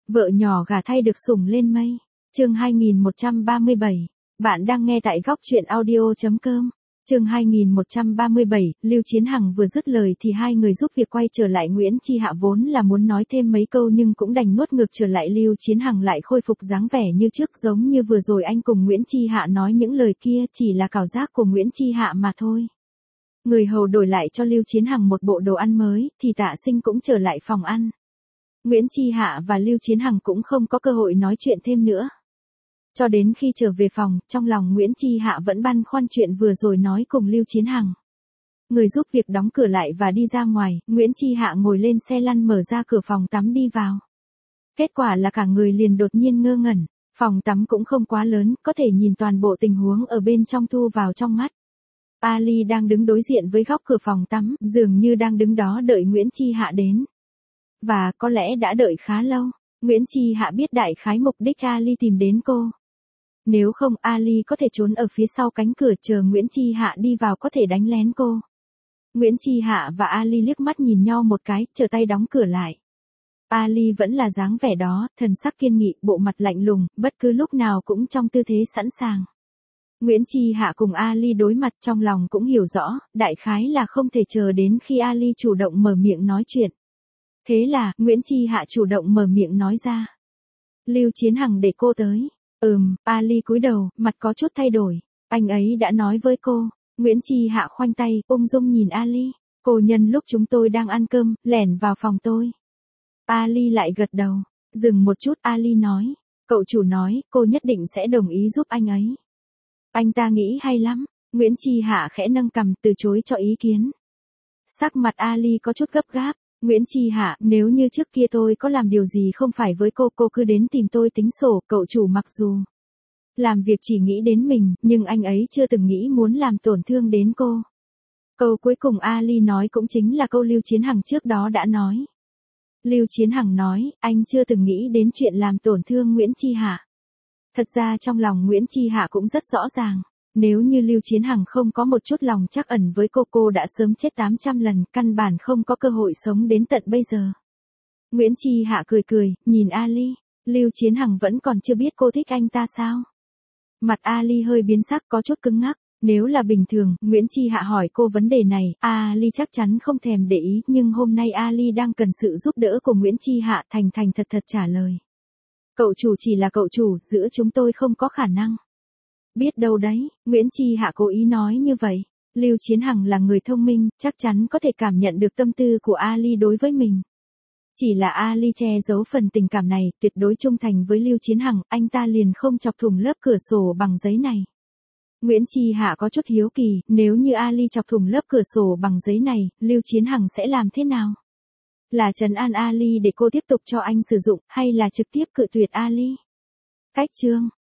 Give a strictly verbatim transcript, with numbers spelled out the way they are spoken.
Vợ nhỏ gả thay được sủng lên mây. Chương hai nghìn một trăm ba mươi bảy. Bạn đang nghe tại góc truyện audio chấm com. Chương hai nghìn một trăm ba mươi bảy, Lưu Chiến Hằng vừa dứt lời thì hai người giúp việc quay trở lại. Nguyễn Chi Hạ vốn là muốn nói thêm mấy câu nhưng cũng đành nuốt ngược trở lại. Lưu Chiến Hằng lại khôi phục dáng vẻ như trước, giống như vừa rồi anh cùng Nguyễn Chi Hạ nói những lời kia chỉ là cảo giác của Nguyễn Chi Hạ mà thôi. Người hầu đổi lại cho Lưu Chiến Hằng một bộ đồ ăn mới, thì Tạ Sinh cũng trở lại phòng ăn. Nguyễn Chi Hạ và Lưu Chiến Hằng cũng không có cơ hội nói chuyện thêm nữa. Cho đến khi trở về phòng, trong lòng Nguyễn Chi Hạ vẫn băn khoăn chuyện vừa rồi nói cùng Lưu Chiến Hằng. Người giúp việc đóng cửa lại và đi ra ngoài, Nguyễn Chi Hạ ngồi lên xe lăn mở ra cửa phòng tắm đi vào. Kết quả là cả người liền đột nhiên ngơ ngẩn, phòng tắm cũng không quá lớn, có thể nhìn toàn bộ tình huống ở bên trong thu vào trong mắt. Ali đang đứng đối diện với góc cửa phòng tắm, dường như đang đứng đó đợi Nguyễn Chi Hạ đến. Và có lẽ đã đợi khá lâu, Nguyễn Chi Hạ biết đại khái mục đích Ali tìm đến cô. Nếu không Ali có thể trốn ở phía sau cánh cửa chờ Nguyễn Chi Hạ đi vào có thể đánh lén cô. Nguyễn Chi Hạ và Ali liếc mắt nhìn nhau một cái, trở tay đóng cửa lại. Ali vẫn là dáng vẻ đó, thần sắc kiên nghị, bộ mặt lạnh lùng, bất cứ lúc nào cũng trong tư thế sẵn sàng. Nguyễn Chi Hạ cùng Ali đối mặt, trong lòng cũng hiểu rõ, đại khái là không thể chờ đến khi Ali chủ động mở miệng nói chuyện. Thế là, Nguyễn Chi Hạ chủ động mở miệng nói ra. Lưu Chiến Hằng để cô tới. Ừm, Ali cúi đầu, mặt có chút thay đổi. Anh ấy đã nói với cô. Nguyễn Chi Hạ khoanh tay, ung dung nhìn Ali. Cô nhân lúc chúng tôi đang ăn cơm, lẻn vào phòng tôi. Ali lại gật đầu. Dừng một chút Ali nói. Cậu chủ nói, cô nhất định sẽ đồng ý giúp anh ấy. Anh ta nghĩ hay lắm. Nguyễn Chi Hạ khẽ nâng cằm từ chối cho ý kiến. Sắc mặt Ali có chút gấp gáp. Nguyễn Chi Hạ, nếu như trước kia tôi có làm điều gì không phải với cô, cô cứ đến tìm tôi tính sổ, cậu chủ mặc dù làm việc chỉ nghĩ đến mình, nhưng anh ấy chưa từng nghĩ muốn làm tổn thương đến cô. Câu cuối cùng Ali nói cũng chính là câu Lưu Chiến Hằng trước đó đã nói. Lưu Chiến Hằng nói, anh chưa từng nghĩ đến chuyện làm tổn thương Nguyễn Chi Hạ. Thật ra trong lòng Nguyễn Chi Hạ cũng rất rõ ràng. Nếu như Lưu Chiến Hằng không có một chút lòng trắc ẩn với cô, cô đã sớm chết tám trăm lần, căn bản không có cơ hội sống đến tận bây giờ. Nguyễn Chi Hạ cười cười, nhìn Ali. Lưu Chiến Hằng vẫn còn chưa biết cô thích anh ta sao? Mặt Ali hơi biến sắc, có chút cứng ngắc. Nếu là bình thường, Nguyễn Chi Hạ hỏi cô vấn đề này, Ali chắc chắn không thèm để ý, nhưng hôm nay Ali đang cần sự giúp đỡ của Nguyễn Chi Hạ, thành thành thật thật trả lời. Cậu chủ chỉ là cậu chủ, giữa chúng tôi không có khả năng. Biết đâu đấy, Nguyễn Chi Hạ cố ý nói như vậy. Lưu Chiến Hằng là người thông minh, chắc chắn có thể cảm nhận được tâm tư của Ali đối với mình. Chỉ là Ali che giấu phần tình cảm này, tuyệt đối trung thành với Lưu Chiến Hằng, anh ta liền không chọc thủng lớp cửa sổ bằng giấy này. Nguyễn Chi Hạ có chút hiếu kỳ, nếu như Ali chọc thủng lớp cửa sổ bằng giấy này, Lưu Chiến Hằng sẽ làm thế nào? Là trấn an Ali để cô tiếp tục cho anh sử dụng, hay là trực tiếp cự tuyệt Ali? Cách chương